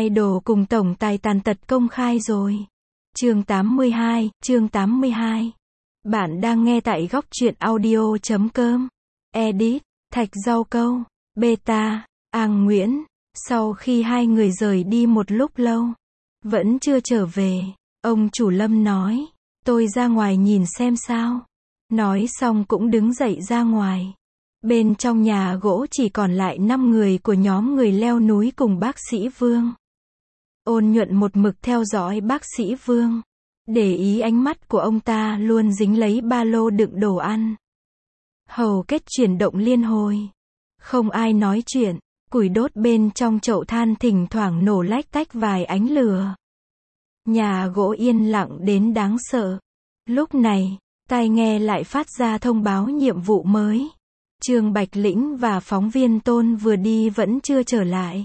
Idol cùng tổng tài tàn tật công khai rồi. Chương 82. Bạn đang nghe tại góc truyện audio.com. Edit, Thạch Rau Câu, Beta, Ang Nguyễn. Sau khi hai người rời đi một lúc lâu, vẫn chưa trở về, ông chủ Lâm nói, tôi ra ngoài nhìn xem sao. Nói xong cũng đứng dậy ra ngoài. Bên trong nhà gỗ chỉ còn lại 5 người của nhóm người leo núi cùng bác sĩ Vương. Ôn Nhuận một mực theo dõi bác sĩ Vương. Để ý ánh mắt của ông ta luôn dính lấy ba lô đựng đồ ăn. Hầu kết chuyển động liên hồi. Không ai nói chuyện, củi đốt bên trong chậu than thỉnh thoảng nổ lách tách vài ánh lửa. Nhà gỗ yên lặng đến đáng sợ. Lúc này, tai nghe lại phát ra thông báo nhiệm vụ mới. Trương Bạch Lĩnh và phóng viên Tôn vừa đi vẫn chưa trở lại.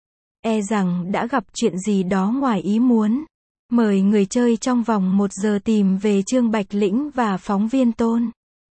E rằng đã gặp chuyện gì đó ngoài ý muốn. Mời người chơi trong vòng 1 giờ tìm về Trương Bạch Lĩnh và phóng viên Tôn.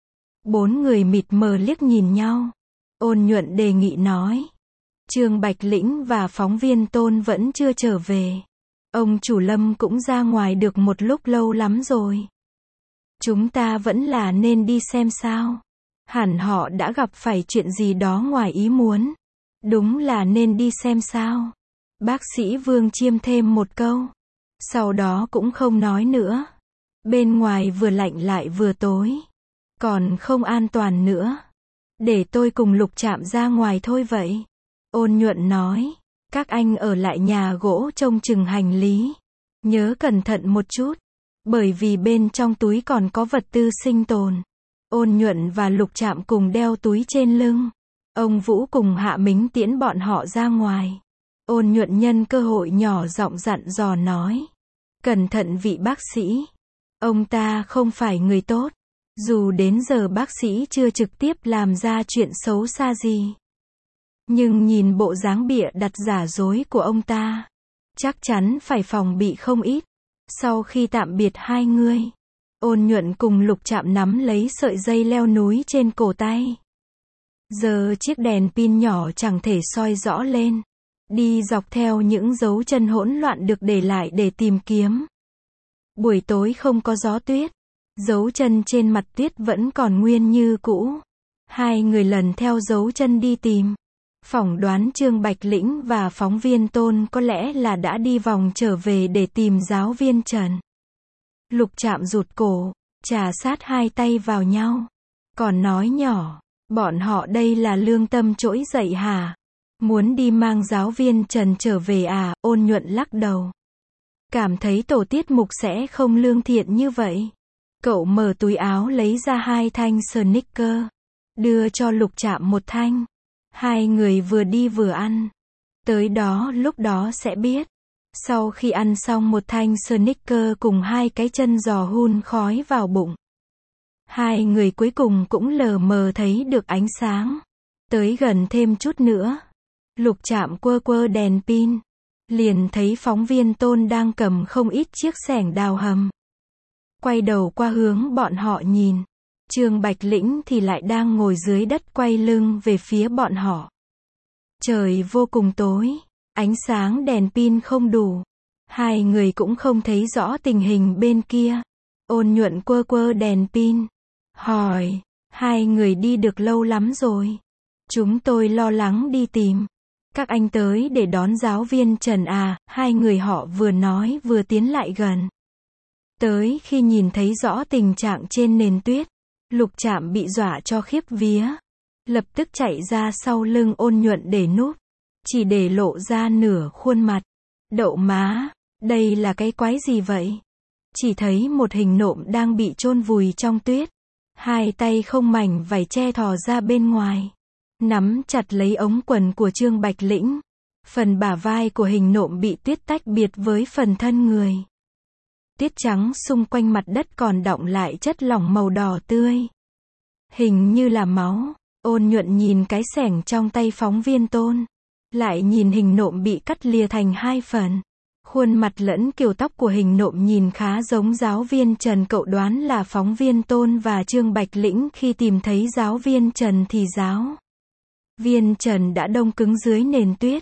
4 người mịt mờ liếc nhìn nhau. Ôn Nhuận đề nghị nói. Trương Bạch Lĩnh và phóng viên Tôn vẫn chưa trở về. Ông chủ Lâm cũng ra ngoài được một lúc lâu lắm rồi. Chúng ta vẫn là nên đi xem sao. Hẳn họ đã gặp phải chuyện gì đó ngoài ý muốn. Đúng là nên đi xem sao. Bác sĩ Vương chiêm thêm một câu. Sau đó cũng không nói nữa. Bên ngoài vừa lạnh lại vừa tối. Còn không an toàn nữa. Để tôi cùng Lục Trạm ra ngoài thôi vậy. Ôn Nhuận nói. Các anh ở lại nhà gỗ trông chừng hành lý. Nhớ cẩn thận một chút. Bởi vì bên trong túi còn có vật tư sinh tồn. Ôn Nhuận và Lục Trạm cùng đeo túi trên lưng. Ông Vũ cùng Hạ Mính tiễn bọn họ ra ngoài. Ôn Nhuận nhân cơ hội nhỏ giọng dặn dò nói. Cẩn thận vị bác sĩ. Ông ta không phải người tốt. Dù đến giờ bác sĩ chưa trực tiếp làm ra chuyện xấu xa gì. Nhưng nhìn bộ dáng bịa đặt giả dối của ông ta. Chắc chắn phải phòng bị không ít. Sau khi tạm biệt hai người. Ôn Nhuận cùng Lục Trạm nắm lấy sợi dây leo núi trên cổ tay. Giờ chiếc đèn pin nhỏ chẳng thể soi rõ lên. Đi dọc theo những dấu chân hỗn loạn được để lại để tìm kiếm. Buổi tối không có gió tuyết. Dấu chân trên mặt tuyết vẫn còn nguyên như cũ. Hai người lần theo dấu chân đi tìm. Phỏng đoán Trương Bạch Lĩnh và phóng viên Tôn có lẽ là đã đi vòng trở về để tìm giáo viên Trần. Lục Trạm rụt cổ, trà sát hai tay vào nhau. Còn nói nhỏ, bọn họ đây là lương tâm trỗi dậy hả? Muốn đi mang giáo viên Trần trở về à? Ôn Nhuận lắc đầu. Cảm thấy tổ tiết mục sẽ không lương thiện như vậy. Cậu mở túi áo lấy ra 2 thanh sneaker. Đưa cho Lục Trạm 1 thanh. Hai người vừa đi vừa ăn. Tới đó lúc đó sẽ biết. Sau khi ăn xong 1 thanh sneaker cùng 2 cái chân giò hun khói vào bụng. Hai người cuối cùng cũng lờ mờ thấy được ánh sáng. Tới gần thêm chút nữa. Lục Trạm quơ đèn pin. Liền thấy phóng viên Tôn đang cầm không ít chiếc xẻng đào hầm. Quay đầu qua hướng bọn họ nhìn. Trương Bạch Lĩnh thì lại đang ngồi dưới đất quay lưng về phía bọn họ. Trời vô cùng tối. Ánh sáng đèn pin không đủ. Hai người cũng không thấy rõ tình hình bên kia. Ôn Nhuận quơ đèn pin. Hỏi. Hai người đi được lâu lắm rồi. Chúng tôi lo lắng đi tìm. Các anh tới để đón giáo viên Trần à? Hai người họ vừa nói vừa tiến lại gần. Tới khi nhìn thấy rõ tình trạng trên nền tuyết. Lục Trạm bị dọa cho khiếp vía. Lập tức chạy ra sau lưng Ôn Nhuận để núp. Chỉ để lộ ra nửa khuôn mặt. Đậu má, đây là cái quái gì vậy? Chỉ thấy một hình nộm đang bị chôn vùi trong tuyết. Hai tay không mảnh vải che thò ra bên ngoài. Nắm chặt lấy ống quần của Trương Bạch Lĩnh. Phần bả vai của hình nộm bị tuyết tách biệt với phần thân người. Tuyết trắng xung quanh mặt đất còn đọng lại chất lỏng màu đỏ tươi. Hình như là máu. Ôn Nhuận nhìn cái xẻng trong tay phóng viên Tôn. Lại nhìn hình nộm bị cắt lìa thành 2 phần. Khuôn mặt lẫn kiểu tóc của hình nộm nhìn khá giống giáo viên Trần. Cậu đoán là phóng viên Tôn và Trương Bạch Lĩnh khi tìm thấy giáo viên Trần thì giáo viên Trần đã đông cứng dưới nền tuyết.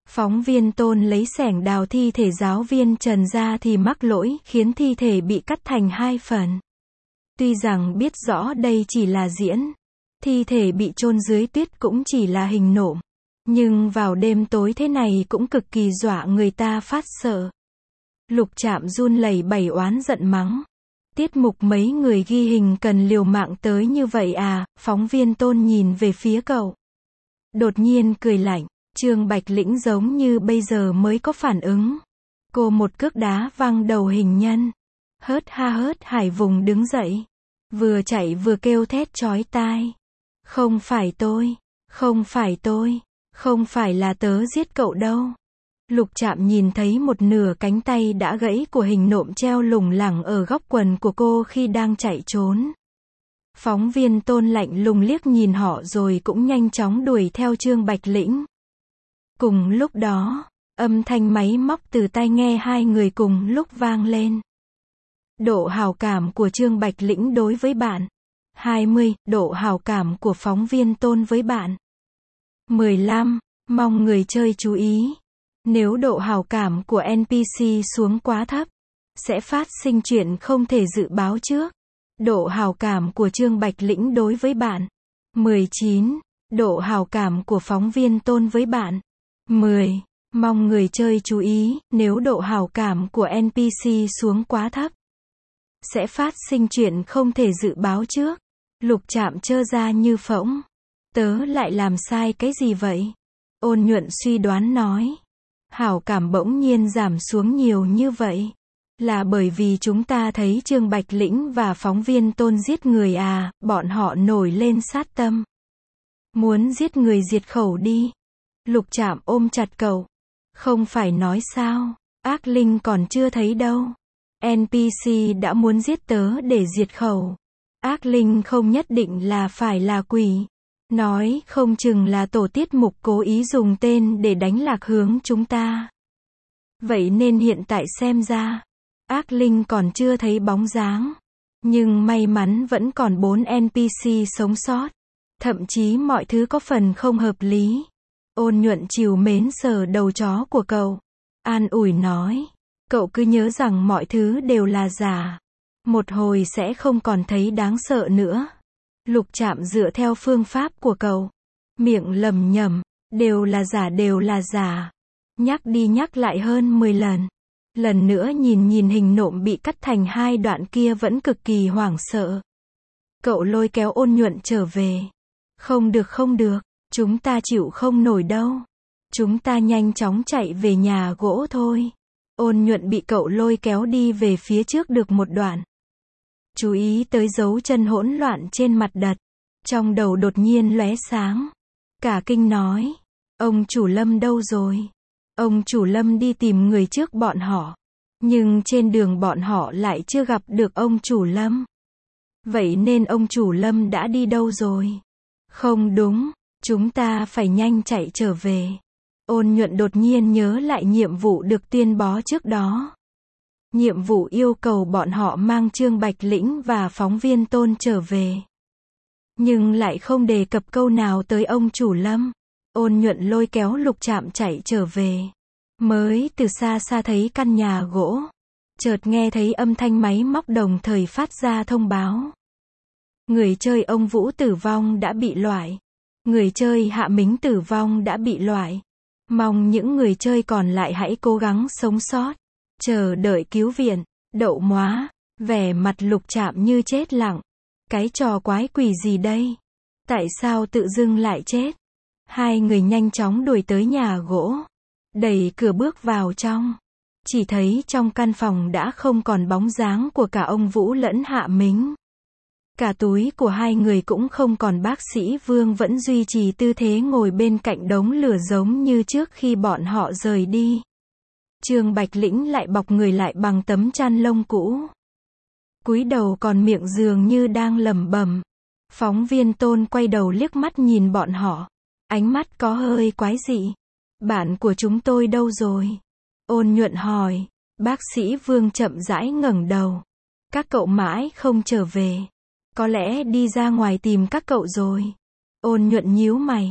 Phóng viên Tôn lấy xẻng đào thi thể giáo viên Trần ra thì mắc lỗi khiến thi thể bị cắt thành 2 phần. Tuy rằng biết rõ đây chỉ là diễn, thi thể bị chôn dưới tuyết cũng chỉ là hình nộm, nhưng vào đêm tối thế này cũng cực kỳ dọa người ta phát sợ. Lục Trạm run lẩy bẩy oán giận mắng. Tiết mục mấy người ghi hình cần liều mạng tới như vậy à? Phóng viên Tôn nhìn về phía cậu. Đột nhiên cười lạnh, Trương Bạch Lĩnh giống như bây giờ mới có phản ứng. Cô một cước đá văng đầu hình nhân. Hớt hải vùng đứng dậy. Vừa chạy vừa kêu thét chói tai. Không phải tôi, không phải tôi, không phải là tớ giết cậu đâu. Lục Trạm nhìn thấy một nửa cánh tay đã gãy của hình nộm treo lủng lẳng ở góc quần của cô khi đang chạy trốn. Phóng viên Tôn lạnh lùng liếc nhìn họ rồi cũng nhanh chóng đuổi theo Trương Bạch Lĩnh. Cùng lúc đó, âm thanh máy móc từ tai nghe hai người cùng lúc vang lên. Độ hảo cảm của Trương Bạch Lĩnh đối với bạn. 20. Độ hảo cảm của phóng viên Tôn với bạn. 15. Mong người chơi chú ý. Nếu độ hảo cảm của NPC xuống quá thấp, sẽ phát sinh chuyện không thể dự báo trước. Độ hảo cảm của Trương Bạch Lĩnh đối với bạn. 19. Độ hảo cảm của phóng viên Tôn với bạn. 10. Mong người chơi chú ý, nếu độ hảo cảm của NPC xuống quá thấp, sẽ phát sinh chuyện không thể dự báo trước. Lục Trạm trơ ra như phỗng. Tớ lại làm sai cái gì vậy? Ôn Nhuận suy đoán nói. Hảo cảm bỗng nhiên giảm xuống nhiều như vậy. Là bởi vì chúng ta thấy Trương Bạch Lĩnh và phóng viên Tôn giết người à? Bọn họ nổi lên sát tâm. Muốn giết người diệt khẩu đi. Lục Trạm ôm chặt cậu. Không phải nói sao? Ác linh còn chưa thấy đâu. NPC đã muốn giết tớ để diệt khẩu. Ác linh không nhất định là phải là quỷ. Nói không chừng là tổ tiết mục cố ý dùng tên để đánh lạc hướng chúng ta. Vậy nên hiện tại xem ra, ác linh còn chưa thấy bóng dáng. Nhưng may mắn vẫn còn 4 NPC sống sót. Thậm chí mọi thứ có phần không hợp lý. Ôn Nhuận trìu mến sờ đầu chó của cậu. An ủi nói. Cậu cứ nhớ rằng mọi thứ đều là giả. Một hồi sẽ không còn thấy đáng sợ nữa. Lục Trạm dựa theo phương pháp của cậu. Miệng lẩm nhẩm. Đều là giả, đều là giả. Nhắc đi nhắc lại hơn 10 lần. Lần nữa nhìn hình nộm bị cắt thành 2 đoạn kia vẫn cực kỳ hoảng sợ. Cậu lôi kéo Ôn Nhuận trở về. Không được. Chúng ta chịu không nổi đâu. Chúng ta nhanh chóng chạy về nhà gỗ thôi. Ôn Nhuận bị cậu lôi kéo đi về phía trước được một đoạn. Chú ý tới dấu chân hỗn loạn trên mặt đất. Trong đầu đột nhiên lóe sáng. Cả kinh nói. Ông chủ Lâm đâu rồi? Ông chủ Lâm đi tìm người trước bọn họ. Nhưng trên đường bọn họ lại chưa gặp được ông chủ Lâm. Vậy nên ông chủ Lâm đã đi đâu rồi? Không đúng. Chúng ta phải nhanh chạy trở về. Ôn Nhuận đột nhiên nhớ lại nhiệm vụ được tuyên bố trước đó. Nhiệm vụ yêu cầu bọn họ mang Trương Bạch Lĩnh và phóng viên Tôn trở về. Nhưng lại không đề cập câu nào tới ông chủ Lâm. Ôn Nhuận lôi kéo Lục Trạm chạy trở về. Mới từ xa thấy căn nhà gỗ. Chợt nghe thấy âm thanh máy móc đồng thời phát ra thông báo. Người chơi ông Vũ tử vong đã bị loại. Người chơi Hạ Mính tử vong đã bị loại. Mong những người chơi còn lại hãy cố gắng sống sót. Chờ đợi cứu viện. Đậu móa. Vẻ mặt Lục Trạm như chết lặng. Cái trò quái quỷ gì đây? Tại sao tự dưng lại chết? Hai người nhanh chóng đuổi tới nhà gỗ. Đẩy cửa bước vào trong. Chỉ thấy trong căn phòng đã không còn bóng dáng của cả ông Vũ lẫn Hạ Mính. Cả túi của hai người cũng không còn. Bác sĩ Vương vẫn duy trì tư thế ngồi bên cạnh đống lửa giống như trước khi bọn họ rời đi. Trương Bạch Lĩnh lại bọc người lại bằng tấm chăn lông cũ. Cúi đầu còn miệng dường như đang lẩm bẩm. Phóng viên Tôn quay đầu liếc mắt nhìn bọn họ. Ánh mắt có hơi quái dị. Bạn của chúng tôi đâu rồi? Ôn Nhuận hỏi. Bác sĩ Vương chậm rãi ngẩng đầu. Các cậu mãi không trở về. Có lẽ đi ra ngoài tìm các cậu rồi. Ôn Nhuận nhíu mày.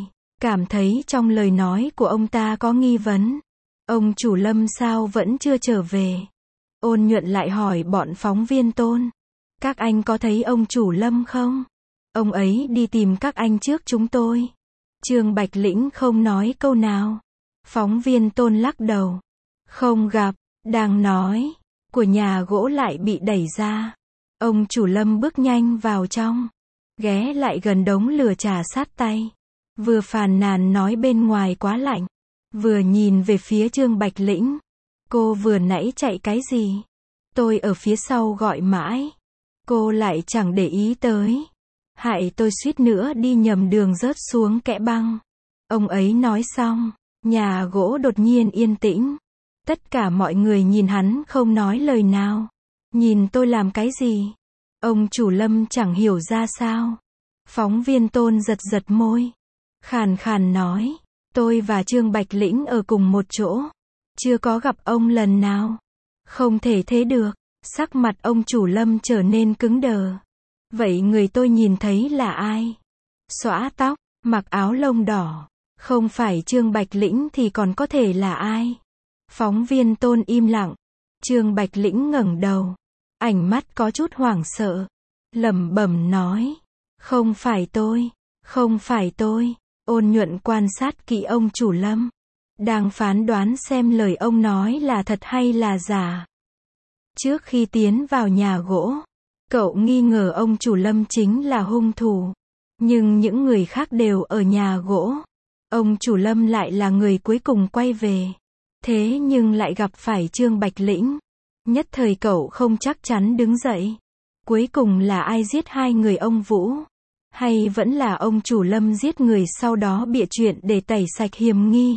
cảm thấy trong lời nói của ông ta có nghi vấn. Ông chủ Lâm sao vẫn chưa trở về? Ôn Nhuận lại hỏi bọn phóng viên Tôn. Các anh có thấy ông chủ Lâm không? Ông ấy đi tìm các anh trước chúng tôi. Trương Bạch Lĩnh không nói câu nào. Phóng viên Tôn lắc đầu. Không gặp, đang nói, của nhà gỗ lại bị đẩy ra. Ông chủ Lâm bước nhanh vào trong, ghé lại gần đống lửa trà sát tay. Vừa phàn nàn nói bên ngoài quá lạnh, vừa nhìn về phía Trương Bạch Lĩnh. Cô vừa nãy chạy cái gì? Tôi ở phía sau gọi mãi. Cô lại chẳng để ý tới. Hại tôi suýt nữa đi nhầm đường rớt xuống kẽ băng. Ông ấy nói xong, nhà gỗ đột nhiên yên tĩnh. Tất cả mọi người nhìn hắn không nói lời nào. Nhìn tôi làm cái gì? Ông chủ Lâm chẳng hiểu ra sao. Phóng viên Tôn giật giật môi. Khàn khàn nói. Tôi và Trương Bạch Lĩnh ở cùng một chỗ. Chưa có gặp ông lần nào. Không thể thế được. Sắc mặt ông chủ Lâm trở nên cứng đờ. Vậy người tôi nhìn thấy là ai? Xõa tóc, mặc áo lông đỏ. Không phải Trương Bạch Lĩnh thì còn có thể là ai? Phóng viên Tôn im lặng. Trương Bạch Lĩnh ngẩng đầu. Ánh mắt có chút hoảng sợ. Lẩm bẩm nói. Không phải tôi. Không phải tôi. Ôn Nhuận quan sát kỹ ông chủ Lâm. Đang phán đoán xem lời ông nói là thật hay là giả. Trước khi tiến vào nhà gỗ, cậu nghi ngờ ông chủ Lâm chính là hung thủ. Nhưng những người khác đều ở nhà gỗ. Ông chủ Lâm lại là người cuối cùng quay về. Thế nhưng lại gặp phải Trương Bạch Lĩnh. Nhất thời cậu không chắc chắn đứng dậy. Cuối cùng là ai giết hai người ông Vũ? Hay vẫn là ông chủ Lâm giết người sau đó bịa chuyện để tẩy sạch hiểm nghi?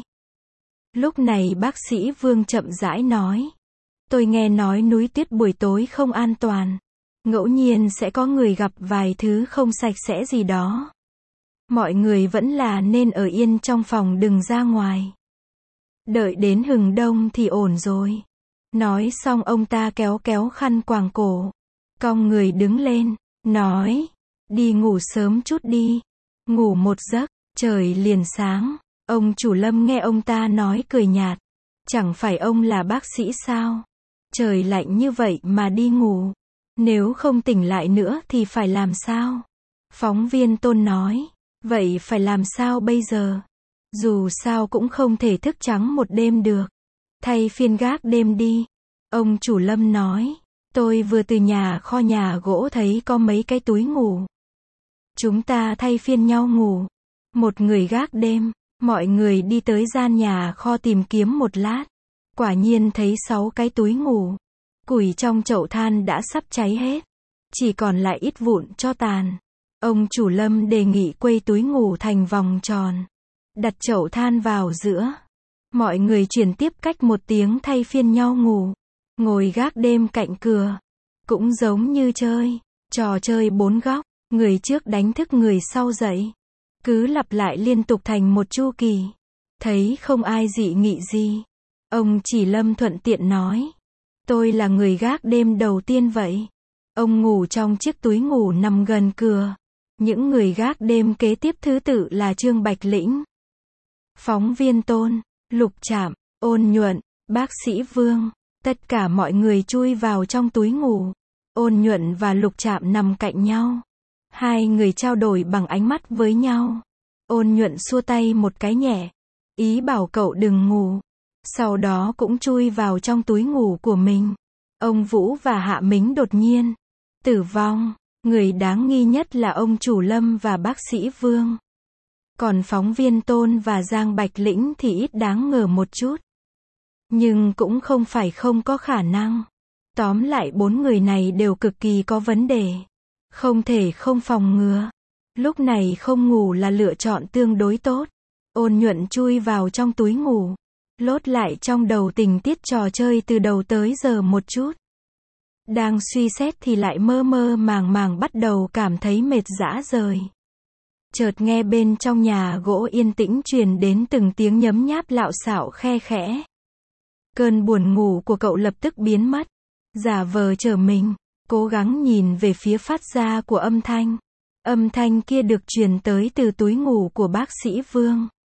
Lúc này bác sĩ Vương chậm rãi nói. Tôi nghe nói núi tuyết buổi tối không an toàn. Ngẫu nhiên sẽ có người gặp vài thứ không sạch sẽ gì đó. Mọi người vẫn là nên ở yên trong phòng đừng ra ngoài. Đợi đến hừng đông thì ổn rồi. Nói xong ông ta kéo kéo khăn quàng cổ. Cong người đứng lên, nói. Đi ngủ sớm chút đi. Ngủ một giấc, trời liền sáng. Ông chủ Lâm nghe ông ta nói cười nhạt. Chẳng phải ông là bác sĩ sao? Trời lạnh như vậy mà đi ngủ. Nếu không tỉnh lại nữa thì phải làm sao? Phóng viên Tôn nói. Vậy phải làm sao bây giờ? Dù sao cũng không thể thức trắng một đêm được. Thay phiên gác đêm đi. Ông chủ Lâm nói. Tôi vừa từ nhà kho nhà gỗ thấy có mấy cái túi ngủ. Chúng ta thay phiên nhau ngủ. Một người gác đêm. Mọi người đi tới gian nhà kho tìm kiếm một lát. Quả nhiên thấy 6 cái túi ngủ. Củi trong chậu than đã sắp cháy hết. Chỉ còn lại ít vụn tro tàn. Ông chủ Lâm đề nghị quây túi ngủ thành vòng tròn. Đặt chậu than vào giữa. Mọi người chuyển tiếp cách một tiếng thay phiên nhau ngủ. Ngồi gác đêm cạnh cửa. Cũng giống như chơi. Trò chơi 4 góc. Người trước đánh thức người sau dậy. Cứ lặp lại liên tục thành một chu kỳ. Thấy không ai dị nghị gì. Ông chỉ Lâm thuận tiện nói. Tôi là người gác đêm đầu tiên vậy. Ông ngủ trong chiếc túi ngủ nằm gần cửa. Những người gác đêm kế tiếp thứ tự là Trương Bạch Lĩnh, phóng viên Tôn, Lục Trạm, Ôn Nhuận, bác sĩ Vương. Tất cả mọi người chui vào trong túi ngủ. Ôn Nhuận và Lục Trạm nằm cạnh nhau. Hai người trao đổi bằng ánh mắt với nhau. Ôn Nhuận xua tay một cái nhẹ. Ý bảo cậu đừng ngủ. Sau đó cũng chui vào trong túi ngủ của mình. Ông Vũ và Hạ Mính đột nhiên tử vong. Người đáng nghi nhất là ông chủ Lâm và bác sĩ Vương. Còn phóng viên Tôn và Giang Bạch Lĩnh thì ít đáng ngờ một chút. Nhưng cũng không phải không có khả năng. Tóm lại 4 người này đều cực kỳ có vấn đề. Không thể không phòng ngừa. Lúc này không ngủ là lựa chọn tương đối tốt. Ôn Nhuận chui vào trong túi ngủ. Lốt lại trong đầu tình tiết trò chơi từ đầu tới giờ một chút. Đang suy xét thì lại mơ mơ màng màng bắt đầu cảm thấy mệt rã rời. Chợt nghe bên trong nhà gỗ yên tĩnh truyền đến từng tiếng nhấm nháp lạo xạo khe khẽ. Cơn buồn ngủ của cậu lập tức biến mất. Giả vờ trở mình, cố gắng nhìn về phía phát ra của âm thanh. Âm thanh kia được truyền tới từ túi ngủ của bác sĩ Vương.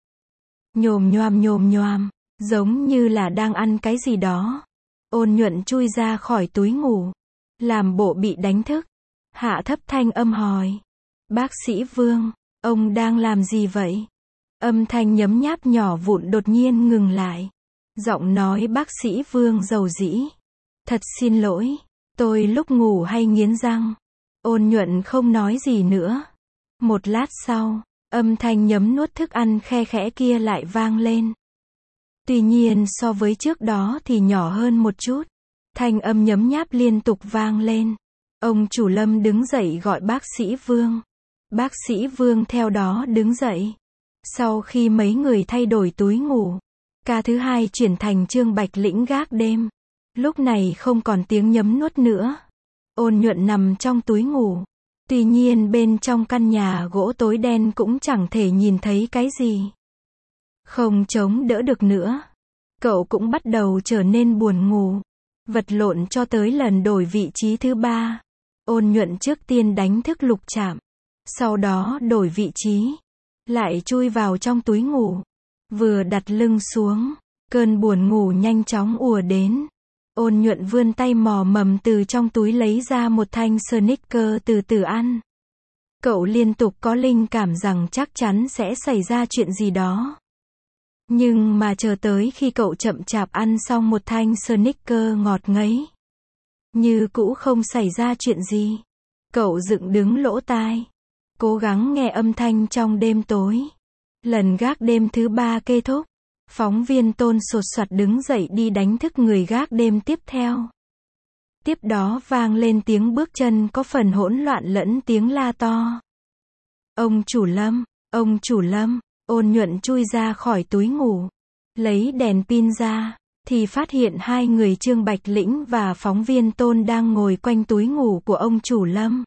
nhồm nhoàm, giống như là đang ăn cái gì đó. Ôn nhuận chui ra khỏi túi ngủ, làm bộ bị đánh thức, hạ thấp thanh âm hỏi. Bác sĩ Vương, ông đang làm gì vậy? Âm thanh nhấm nháp nhỏ vụn đột nhiên ngừng lại. Giọng nói bác sĩ Vương dầu dĩ. Thật xin lỗi, tôi lúc ngủ hay nghiến răng. Ôn nhuận không nói gì nữa. Một lát sau, âm thanh nhấm nuốt thức ăn khe khẽ kia lại vang lên. Tuy nhiên so với trước đó thì nhỏ hơn một chút. Thanh âm nhấm nháp liên tục vang lên. Ông chủ Lâm đứng dậy gọi bác sĩ Vương. Bác sĩ Vương theo đó đứng dậy. Sau khi mấy người thay đổi túi ngủ, ca thứ hai chuyển thành Trương Bạch Lĩnh gác đêm. Lúc này không còn tiếng nhấm nuốt nữa. Ôn nhuận nằm trong túi ngủ. Tuy nhiên bên trong căn nhà gỗ tối đen cũng chẳng thể nhìn thấy cái gì. Không chống đỡ được nữa. Cậu cũng bắt đầu trở nên buồn ngủ. Vật lộn cho tới lần đổi vị trí thứ 3. Ôn nhuận trước tiên đánh thức Lục Trạm. Sau đó đổi vị trí. Lại chui vào trong túi ngủ. Vừa đặt lưng xuống, cơn buồn ngủ nhanh chóng ùa đến. Ôn nhuận vươn tay mò mầm từ trong túi lấy ra một thanh Snickers từ từ ăn. Cậu liên tục có linh cảm rằng chắc chắn sẽ xảy ra chuyện gì đó. Nhưng mà chờ tới khi cậu chậm chạp ăn xong một thanh Snickers ngọt ngấy, như cũ không xảy ra chuyện gì. Cậu dựng đứng lỗ tai, cố gắng nghe âm thanh trong đêm tối. Lần gác đêm thứ 3 kết thúc, phóng viên Tôn sột soạt đứng dậy đi đánh thức người gác đêm tiếp theo. Tiếp đó vang lên tiếng bước chân có phần hỗn loạn lẫn tiếng la to. Ông chủ Lâm, ôn nhuận chui ra khỏi túi ngủ, lấy đèn pin ra, thì phát hiện hai người Trương Bạch Lĩnh và phóng viên Tôn đang ngồi quanh túi ngủ của ông chủ Lâm.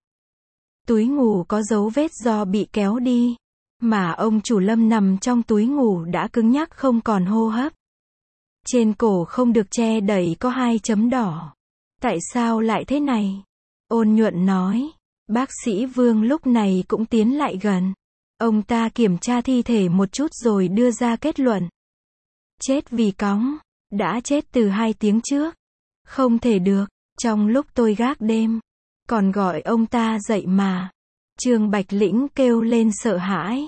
Túi ngủ có dấu vết do bị kéo đi, mà ông chủ Lâm nằm trong túi ngủ đã cứng nhắc không còn hô hấp. Trên cổ không được che đậy có 2 chấm đỏ. Tại sao lại thế này? Ôn nhuận nói. Bác sĩ Vương lúc này cũng tiến lại gần. Ông ta kiểm tra thi thể một chút rồi đưa ra kết luận. Chết vì cóng. Đã chết từ 2 tiếng trước. Không thể được. Trong lúc tôi gác đêm, còn gọi ông ta dậy mà. Trương Bạch Lĩnh kêu lên sợ hãi.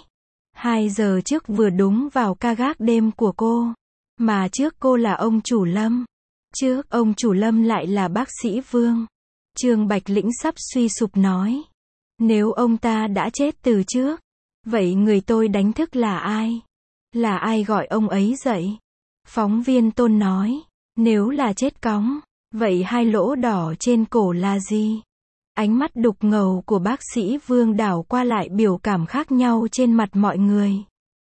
2 giờ trước vừa đúng vào ca gác đêm của cô. Mà trước cô là ông chủ Lâm. Trước ông chủ Lâm lại là bác sĩ Vương. Trương Bạch Lĩnh sắp suy sụp nói. Nếu ông ta đã chết từ trước, vậy người tôi đánh thức là ai? Là ai gọi ông ấy dậy? Phóng viên Tôn nói. Nếu là chết cóng, vậy 2 lỗ đỏ trên cổ là gì? Ánh mắt đục ngầu của bác sĩ Vương đảo qua lại biểu cảm khác nhau trên mặt mọi người.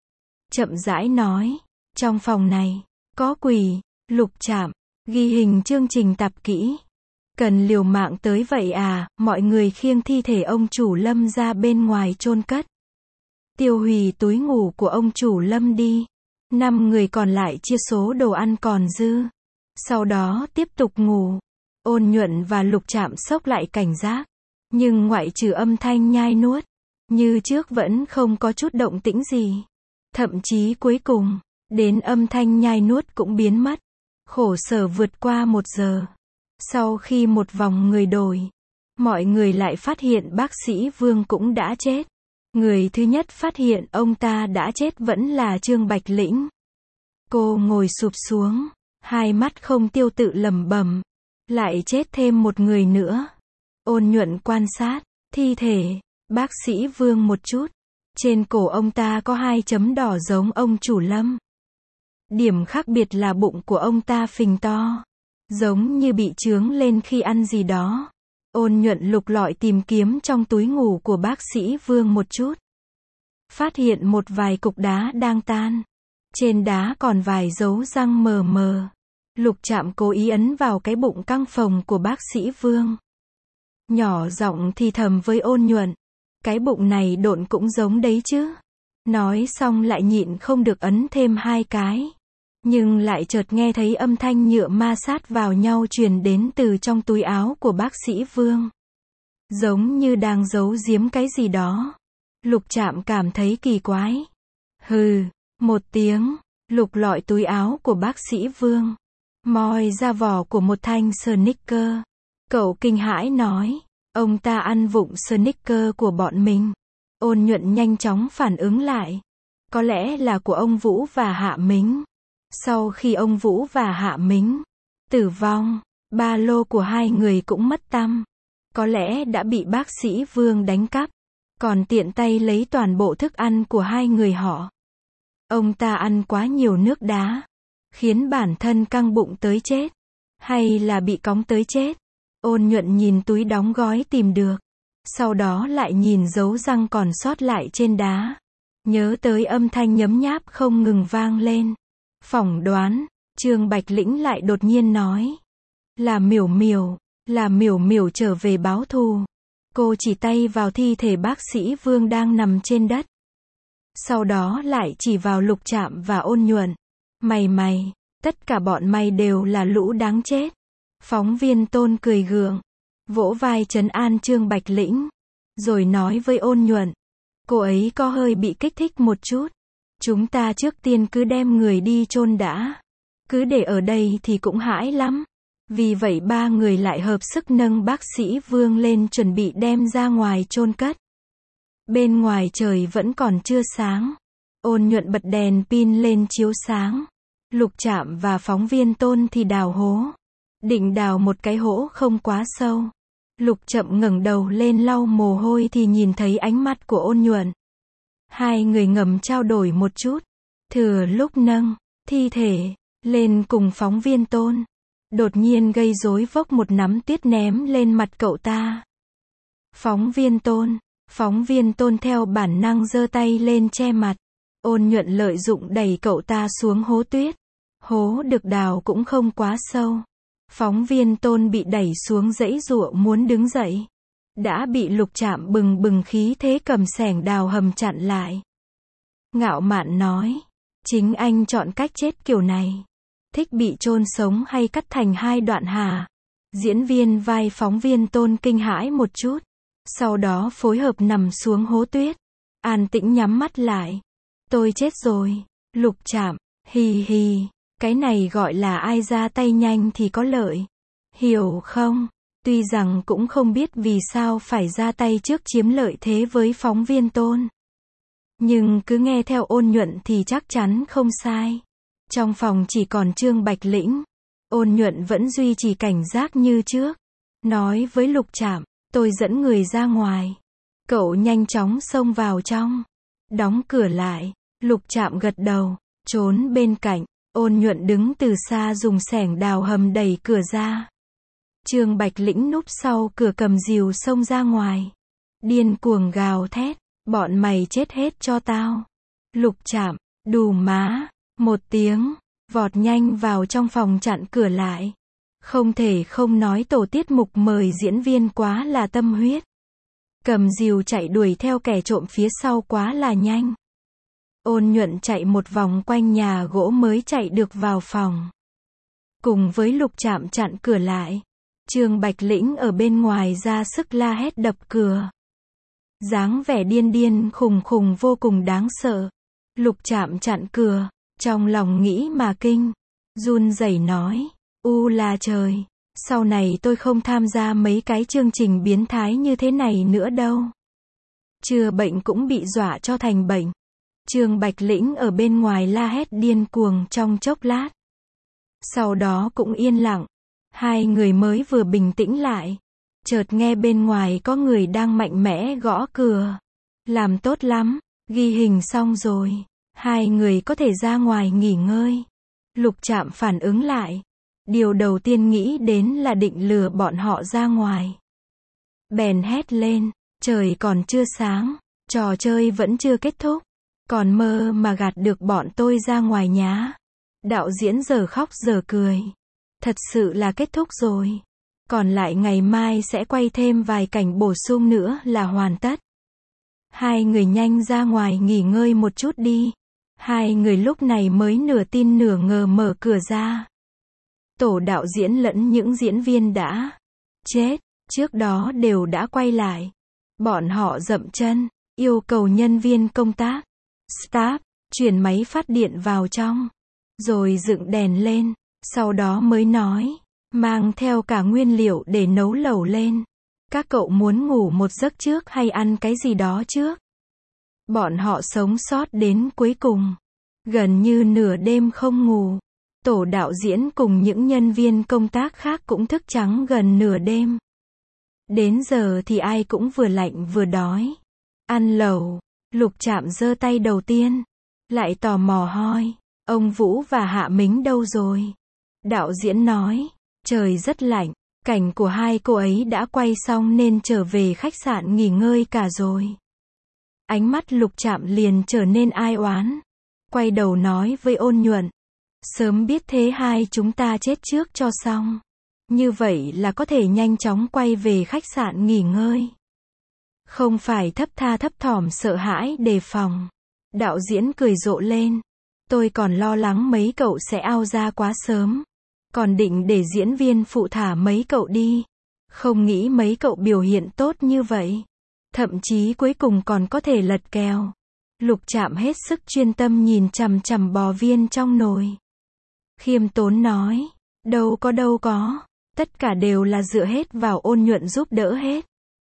Chậm rãi nói. Trong phòng này, có quỷ. Lục Trạm, ghi hình chương trình tập kỹ. Cần liều mạng tới vậy à? Mọi người khiêng thi thể ông chủ Lâm ra bên ngoài chôn cất. Tiêu hủy túi ngủ của ông chủ Lâm đi. 5 người còn lại chia số đồ ăn còn dư. Sau đó tiếp tục ngủ. Ôn nhuận và Lục Trạm sốc lại cảnh giác. Nhưng ngoại trừ âm thanh nhai nuốt, như trước vẫn không có chút động tĩnh gì. Thậm chí cuối cùng, đến âm thanh nhai nuốt cũng biến mất. Khổ sở vượt qua 1 giờ. Sau khi một vòng người đổi, mọi người lại phát hiện bác sĩ Vương cũng đã chết. Người thứ nhất phát hiện ông ta đã chết vẫn là Trương Bạch Lĩnh. Cô ngồi sụp xuống, 2 mắt không tiêu tự lẩm bẩm. Lại chết thêm một người nữa. Ôn nhuận quan sát thi thể bác sĩ Vương một chút. Trên cổ ông ta có 2 chấm đỏ giống ông chủ Lâm. Điểm khác biệt là bụng của ông ta phình to, giống như bị chướng lên khi ăn gì đó. Ôn nhuận lục lọi tìm kiếm trong túi ngủ của bác sĩ Vương một chút. Phát hiện một vài cục đá đang tan. Trên đá còn vài dấu răng mờ mờ. Lục Trạm cố ý ấn vào cái bụng căng phồng của bác sĩ Vương. Nhỏ giọng thì thầm với ôn nhuận. Cái bụng này độn cũng giống đấy chứ. Nói xong lại nhịn không được ấn thêm 2 cái. Nhưng lại chợt nghe thấy âm thanh nhựa ma sát vào nhau truyền đến từ trong túi áo của bác sĩ Vương. Giống như đang giấu giếm cái gì đó. Lục Trạm cảm thấy kỳ quái. Hừ, một tiếng, lục lọi túi áo của bác sĩ Vương, moi ra vỏ của một thanh Snicker. Cậu kinh hãi nói, ông ta ăn vụng Snicker của bọn mình. Ôn Nhuận nhanh chóng phản ứng lại. Có lẽ là của ông Vũ và Hạ Mính. Sau khi ông Vũ và Hạ Mính tử vong, ba lô của hai người cũng mất tăm. Có lẽ đã bị bác sĩ Vương đánh cắp, còn tiện tay lấy toàn bộ thức ăn của hai người họ. Ông ta ăn quá nhiều nước đá, khiến bản thân căng bụng tới chết, hay là bị cóng tới chết. Ôn Nhuận nhìn túi đóng gói tìm được, sau đó lại nhìn dấu răng còn sót lại trên đá. Nhớ tới âm thanh nhấm nháp không ngừng vang lên. Phỏng đoán, Trương Bạch Lĩnh lại đột nhiên nói. Là Miểu Miểu trở về báo thù. Cô chỉ tay vào thi thể bác sĩ Vương đang nằm trên đất. Sau đó lại chỉ vào Lục Trạm và Ôn Nhuận. Mày, tất cả bọn mày đều là lũ đáng chết. Phóng viên Tôn cười gượng, vỗ vai trấn an Trương Bạch Lĩnh, rồi nói với Ôn Nhuận. Cô ấy có hơi bị kích thích một chút. Chúng ta trước tiên cứ đem người đi chôn đã. Cứ để ở đây thì cũng hãi lắm. Vì vậy ba người lại hợp sức nâng bác sĩ Vương lên chuẩn bị đem ra ngoài chôn cất. Bên ngoài trời vẫn còn chưa sáng. Ôn Nhuận bật đèn pin lên chiếu sáng. Lục Trạm và phóng viên Tôn thì đào hố. Định đào một cái hố không quá sâu. Lục Trạm ngẩng đầu lên lau mồ hôi thì nhìn thấy ánh mắt của Ôn Nhuận. Hai người ngầm trao đổi một chút. Thừa lúc nâng thi thể lên cùng phóng viên Tôn, đột nhiên gây rối vốc một nắm tuyết ném lên mặt cậu ta. Phóng viên Tôn theo bản năng giơ tay lên che mặt. Ôn Nhuận lợi dụng đẩy cậu ta xuống hố tuyết. Hố được đào cũng không quá sâu. Phóng viên Tôn bị đẩy xuống giãy giụa muốn đứng dậy. Đã bị Lục Trạm bừng bừng khí thế cầm xẻng đào hầm chặn lại. Ngạo mạn nói, chính anh chọn cách chết kiểu này. Thích bị chôn sống hay cắt thành hai đoạn hả? Diễn viên vai phóng viên Tôn kinh hãi một chút. Sau đó phối hợp nằm xuống hố tuyết. An tĩnh nhắm mắt lại. Tôi chết rồi. Lục Trạm, hì. Cái này gọi là ai ra tay nhanh thì có lợi. Hiểu không? Tuy rằng cũng không biết vì sao phải ra tay trước chiếm lợi thế với phóng viên Tôn. Nhưng cứ nghe theo Ôn Nhuận thì chắc chắn không sai. Trong phòng chỉ còn Trương Bạch Lĩnh. Ôn Nhuận vẫn duy trì cảnh giác như trước. Nói với Lục Trạm, tôi dẫn người ra ngoài. Cậu nhanh chóng xông vào trong. Đóng cửa lại. Lục Trạm gật đầu, trốn bên cạnh. Ôn Nhuận đứng từ xa dùng xẻng đào hầm đẩy cửa ra. Trương Bạch Lĩnh núp sau cửa cầm rìu xông ra ngoài. Điên cuồng gào thét, bọn mày chết hết cho tao. Lục Trạm, đù má, một tiếng, vọt nhanh vào trong phòng chặn cửa lại. Không thể không nói tổ tiết mục mời diễn viên quá là tâm huyết. Cầm rìu chạy đuổi theo kẻ trộm phía sau quá là nhanh. Ôn Nhuận chạy một vòng quanh nhà gỗ mới chạy được vào phòng. Cùng với Lục Trạm chặn cửa lại. Trương Bạch Lĩnh ở bên ngoài ra sức la hét đập cửa. Dáng vẻ điên khùng vô cùng đáng sợ. Lục Trạm chặn cửa, trong lòng nghĩ mà kinh. Run rẩy nói, là trời, sau này tôi không tham gia mấy cái chương trình biến thái như thế này nữa đâu. Chưa bệnh cũng bị dọa cho thành bệnh. Trương Bạch Lĩnh ở bên ngoài la hét điên cuồng trong chốc lát. Sau đó cũng yên lặng. Hai người mới vừa bình tĩnh lại. Chợt nghe bên ngoài có người đang mạnh mẽ gõ cửa. Làm tốt lắm, ghi hình xong rồi. Hai người có thể ra ngoài nghỉ ngơi. Lục Trạm phản ứng lại. Điều đầu tiên nghĩ đến là định lừa bọn họ ra ngoài. Bèn hét lên, trời còn chưa sáng, trò chơi vẫn chưa kết thúc. Còn mơ mà gạt được bọn tôi ra ngoài nhá. Đạo diễn giờ khóc giờ cười. Thật sự là kết thúc rồi. Còn lại ngày mai sẽ quay thêm vài cảnh bổ sung nữa là hoàn tất. Hai người nhanh ra ngoài nghỉ ngơi một chút đi. Hai người lúc này mới nửa tin nửa ngờ mở cửa ra. Tổ đạo diễn lẫn những diễn viên đã chết, trước đó đều đã quay lại. Bọn họ dậm chân, yêu cầu nhân viên công tác, staff, chuyển máy phát điện vào trong. rồi dựng đèn lên, sau đó mới nói, mang theo cả nguyên liệu để nấu lẩu lên. Các cậu muốn ngủ một giấc trước hay ăn cái gì đó trước? Bọn họ sống sót đến cuối cùng, gần như nửa đêm không ngủ. Tổ đạo diễn cùng những nhân viên công tác khác cũng thức trắng gần nửa đêm. Đến giờ thì ai cũng vừa lạnh vừa đói. Ăn lẩu, Lục Trạm giơ tay đầu tiên, lại tò mò hỏi, ông Vũ và Hạ Mính đâu rồi? Đạo diễn nói, trời rất lạnh, cảnh của hai cô ấy đã quay xong nên trở về khách sạn nghỉ ngơi cả rồi. Ánh mắt Lục Trạm liền trở nên ai oán. Quay đầu nói với Ôn Nhuận, sớm biết thế hai chúng ta chết trước cho xong. Như vậy là có thể nhanh chóng quay về khách sạn nghỉ ngơi. Không phải thấp tha thấp thỏm sợ hãi đề phòng. Đạo diễn cười rộ lên. Tôi còn lo lắng mấy cậu sẽ ao ra quá sớm. Còn định để diễn viên phụ thả mấy cậu đi. Không nghĩ mấy cậu biểu hiện tốt như vậy. Thậm chí cuối cùng còn có thể lật kèo. Lục Trạm hết sức chuyên tâm nhìn chằm chằm bò viên trong nồi. Khiêm tốn nói, đâu có. Tất cả đều là dựa hết vào Ôn Nhuận giúp đỡ hết.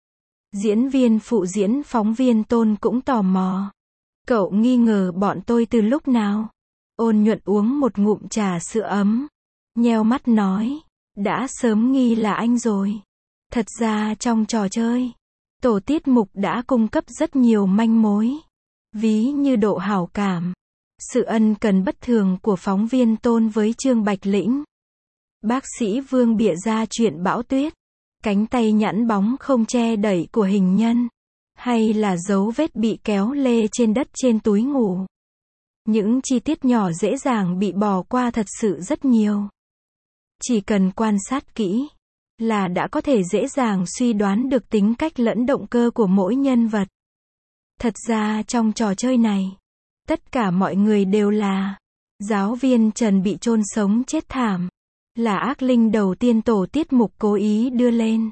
Diễn viên phụ diễn phóng viên Tôn cũng tò mò. Cậu nghi ngờ bọn tôi từ lúc nào? Ôn Nhuận uống một ngụm trà sữa ấm. Nheo mắt nói, đã sớm nghi là anh rồi. Thật ra trong trò chơi, tổ tiết mục đã cung cấp rất nhiều manh mối. Ví như độ hảo cảm, sự ân cần bất thường của phóng viên Tôn với Trương Bạch Lĩnh. Bác sĩ Vương bịa ra chuyện bão tuyết, cánh tay nhẵn bóng không che đậy của hình nhân, hay là dấu vết bị kéo lê trên đất trên túi ngủ. Những chi tiết nhỏ dễ dàng bị bỏ qua thật sự rất nhiều. Chỉ cần quan sát kỹ, là đã có thể dễ dàng suy đoán được tính cách lẫn động cơ của mỗi nhân vật. Thật ra trong trò chơi này, tất cả mọi người đều là giáo viên Trần bị chôn sống chết thảm, là ác linh đầu tiên tổ tiết mục cố ý đưa lên.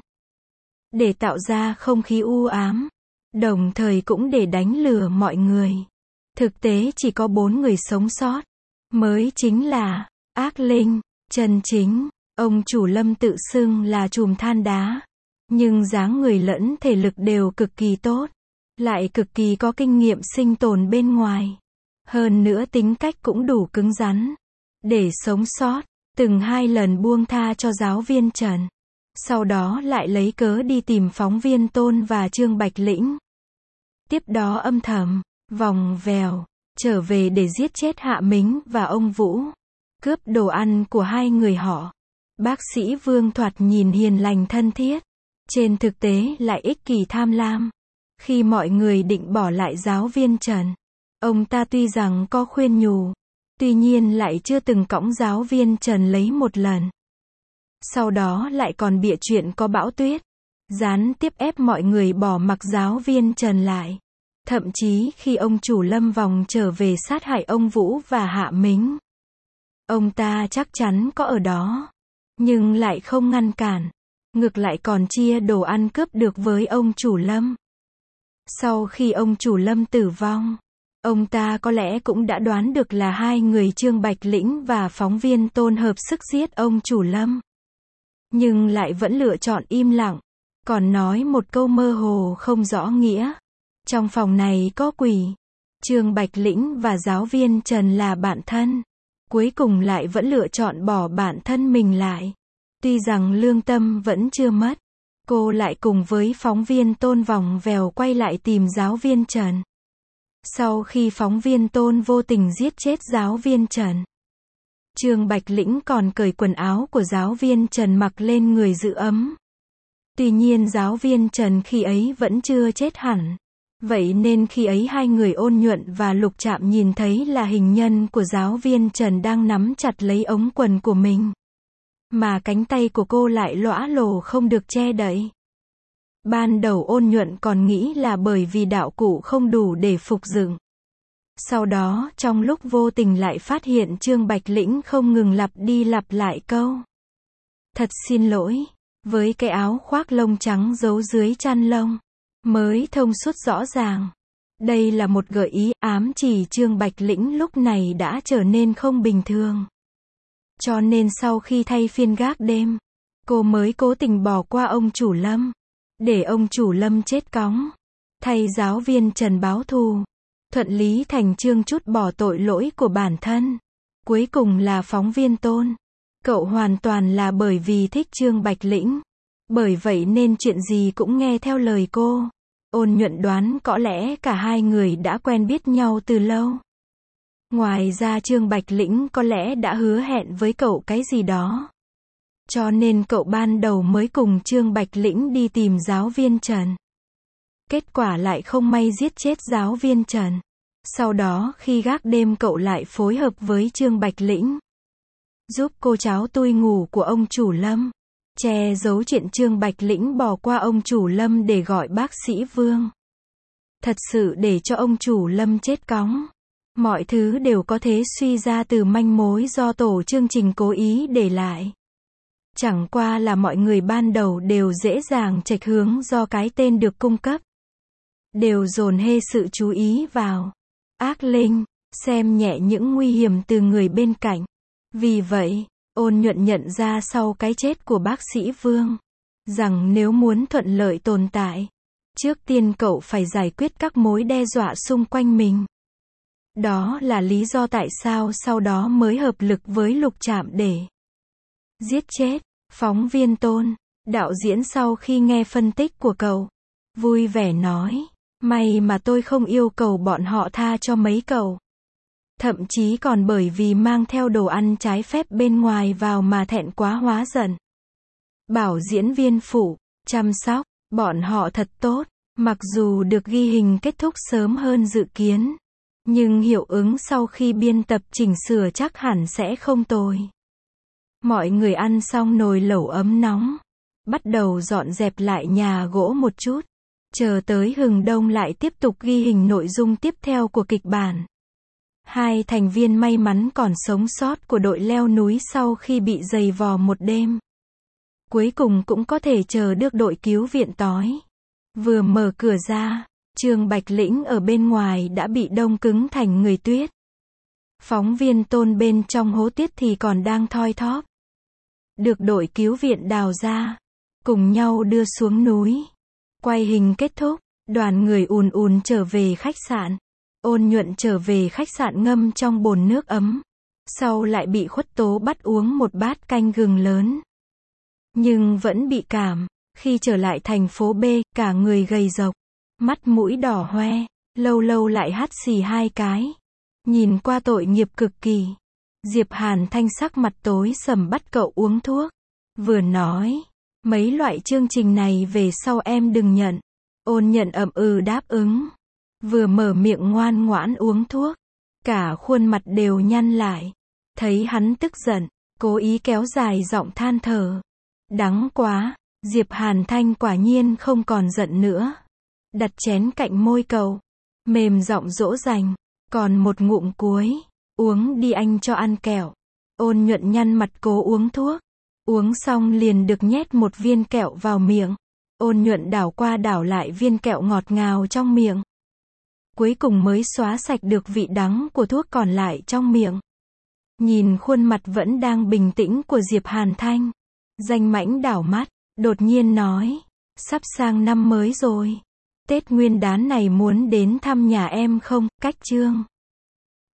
Để tạo ra không khí u ám, đồng thời cũng để đánh lừa mọi người. Thực tế chỉ có 4 người sống sót, mới chính là ác linh, chân chính. Ông chủ Lâm tự xưng là chùm than đá, nhưng dáng người lẫn thể lực đều cực kỳ tốt, lại cực kỳ có kinh nghiệm sinh tồn bên ngoài. Hơn nữa tính cách cũng đủ cứng rắn, để sống sót, từng 2 lần buông tha cho giáo viên Trần. Sau đó lại lấy cớ đi tìm phóng viên Tôn và Trương Bạch Lĩnh. Tiếp đó âm thầm, vòng vèo, trở về để giết chết Hạ Mính và ông Vũ. Cướp đồ ăn của hai người họ. Bác sĩ Vương thoạt nhìn hiền lành thân thiết, trên thực tế lại ích kỷ tham lam. Khi mọi người định bỏ lại giáo viên Trần, ông ta tuy rằng có khuyên nhủ, tuy nhiên lại chưa từng cõng giáo viên Trần lấy một lần. Sau đó lại còn bịa chuyện có bão tuyết, gián tiếp ép mọi người bỏ mặc giáo viên Trần lại. Thậm chí khi ông chủ Lâm vòng trở về sát hại ông Vũ và Hạ Mính, ông ta chắc chắn có ở đó, nhưng lại không ngăn cản, ngược lại còn chia đồ ăn cướp được với ông chủ Lâm. Sau khi ông chủ Lâm tử vong, ông ta có lẽ cũng đã đoán được là hai người Trương Bạch Lĩnh và phóng viên Tôn hợp sức giết ông chủ Lâm. Nhưng lại vẫn lựa chọn im lặng, còn nói một câu mơ hồ không rõ nghĩa. Trong phòng này có quỷ. Trương Bạch Lĩnh và giáo viên Trần là bạn thân. Cuối cùng lại vẫn lựa chọn bỏ bản thân mình lại. Tuy rằng lương tâm vẫn chưa mất, cô lại cùng với phóng viên Tôn vòng vèo quay lại tìm giáo viên Trần. Sau khi phóng viên Tôn vô tình giết chết giáo viên Trần, Trương Bạch Lĩnh còn cởi quần áo của giáo viên Trần mặc lên người giữ ấm. Tuy nhiên giáo viên Trần khi ấy vẫn chưa chết hẳn. Vậy nên khi ấy hai người Ôn Nhuận và Lục Trạm nhìn thấy là hình nhân của giáo viên Trần đang nắm chặt lấy ống quần của mình. Mà cánh tay của cô lại lõa lồ không được che đậy. Ban đầu Ôn Nhuận còn nghĩ là bởi vì đạo cụ không đủ để phục dựng. Sau đó, trong lúc vô tình lại phát hiện Trương Bạch Lĩnh không ngừng lặp đi lặp lại câu: "Thật xin lỗi", với cái áo khoác lông trắng giấu dưới chăn lông, mới thông suốt rõ ràng. Đây là một gợi ý ám chỉ Trương Bạch Lĩnh lúc này đã trở nên không bình thường. Cho nên sau khi thay phiên gác đêm, cô mới cố tình bỏ qua ông chủ Lâm, để ông chủ Lâm chết cóng, thay giáo viên Trần báo thù, thuận lý thành chương trút bỏ tội lỗi của bản thân. Cuối cùng là phóng viên Tôn. Cậu hoàn toàn là bởi vì thích Trương Bạch Lĩnh. Bởi vậy nên chuyện gì cũng nghe theo lời cô. Ôn Nhuận đoán có lẽ cả hai người đã quen biết nhau từ lâu. Ngoài ra Trương Bạch Lĩnh có lẽ đã hứa hẹn với cậu cái gì đó. Cho nên cậu ban đầu mới cùng Trương Bạch Lĩnh đi tìm giáo viên Trần. Kết quả lại không may giết chết giáo viên Trần. Sau đó khi gác đêm cậu lại phối hợp với Trương Bạch Lĩnh, giúp cô cháu tui ngủ của ông chủ Lâm, che giấu chuyện Trương Bạch Lĩnh bỏ qua ông chủ Lâm để gọi bác sĩ Vương. Thật sự để cho ông chủ Lâm chết cóng. Mọi thứ đều có thể suy ra từ manh mối do tổ chương trình cố ý để lại. Chẳng qua là mọi người ban đầu đều dễ dàng chệch hướng do cái tên được cung cấp. Đều dồn hết sự chú ý vào ác linh, xem nhẹ những nguy hiểm từ người bên cạnh. Vì vậy, Ôn Nhuận nhận ra sau cái chết của bác sĩ Vương, rằng nếu muốn thuận lợi tồn tại, trước tiên cậu phải giải quyết các mối đe dọa xung quanh mình. Đó là lý do tại sao sau đó mới hợp lực với Lục Trạm để giết chết phóng viên Tôn. Đạo diễn sau khi nghe phân tích của cậu, vui vẻ nói, may mà tôi không yêu cầu bọn họ tha cho mấy cậu. Thậm chí còn bởi vì mang theo đồ ăn trái phép bên ngoài vào mà thẹn quá hóa giận. Bảo diễn viên phụ, chăm sóc, bọn họ thật tốt. Mặc dù được ghi hình kết thúc sớm hơn dự kiến, nhưng hiệu ứng sau khi biên tập chỉnh sửa chắc hẳn sẽ không tồi. Mọi người ăn xong nồi lẩu ấm nóng, bắt đầu dọn dẹp lại nhà gỗ một chút. Chờ tới hừng đông lại tiếp tục ghi hình nội dung tiếp theo của kịch bản. Hai thành viên may mắn còn sống sót của đội leo núi sau khi bị giày vò một đêm, cuối cùng cũng có thể chờ được đội cứu viện tới. Vừa mở cửa ra, Trương Bạch Lĩnh ở bên ngoài đã bị đông cứng thành người tuyết. Phóng viên Tôn bên trong hố tuyết thì còn đang thoi thóp. Được đội cứu viện đào ra, cùng nhau đưa xuống núi. Quay hình kết thúc, đoàn người ùn ùn trở về khách sạn. Ôn Nhuận trở về khách sạn ngâm trong bồn nước ấm. Sau lại bị Khuất Tố bắt uống một bát canh gừng lớn. Nhưng vẫn bị cảm. Khi trở lại thành phố B, cả người gầy rộc, mắt mũi đỏ hoe, lâu lâu lại hắt xì hai cái. Nhìn qua tội nghiệp cực kỳ. Diệp Hàn Thanh sắc mặt tối sầm bắt cậu uống thuốc. Vừa nói, mấy loại chương trình này về sau em đừng nhận. Ôn Nhận ậm ừ đáp ứng. Vừa mở miệng ngoan ngoãn uống thuốc, cả khuôn mặt đều nhăn lại. Thấy hắn tức giận, cố ý kéo dài giọng than thở. Đắng quá. Diệp Hàn Thanh quả nhiên không còn giận nữa. Đặt chén cạnh môi cậu, mềm giọng dỗ dành. Còn một ngụm cuối, uống đi anh cho ăn kẹo. Ôn Nhuận nhăn mặt cố uống thuốc. Uống xong liền được nhét một viên kẹo vào miệng. Ôn Nhuận đảo qua đảo lại viên kẹo ngọt ngào trong miệng. Cuối cùng mới xóa sạch được vị đắng của thuốc còn lại trong miệng. Nhìn khuôn mặt vẫn đang bình tĩnh của Diệp Hàn Thanh, danh mãnh đảo mắt, đột nhiên nói, sắp sang năm mới rồi. Tết Nguyên đán này muốn đến thăm nhà em không? Cách Trương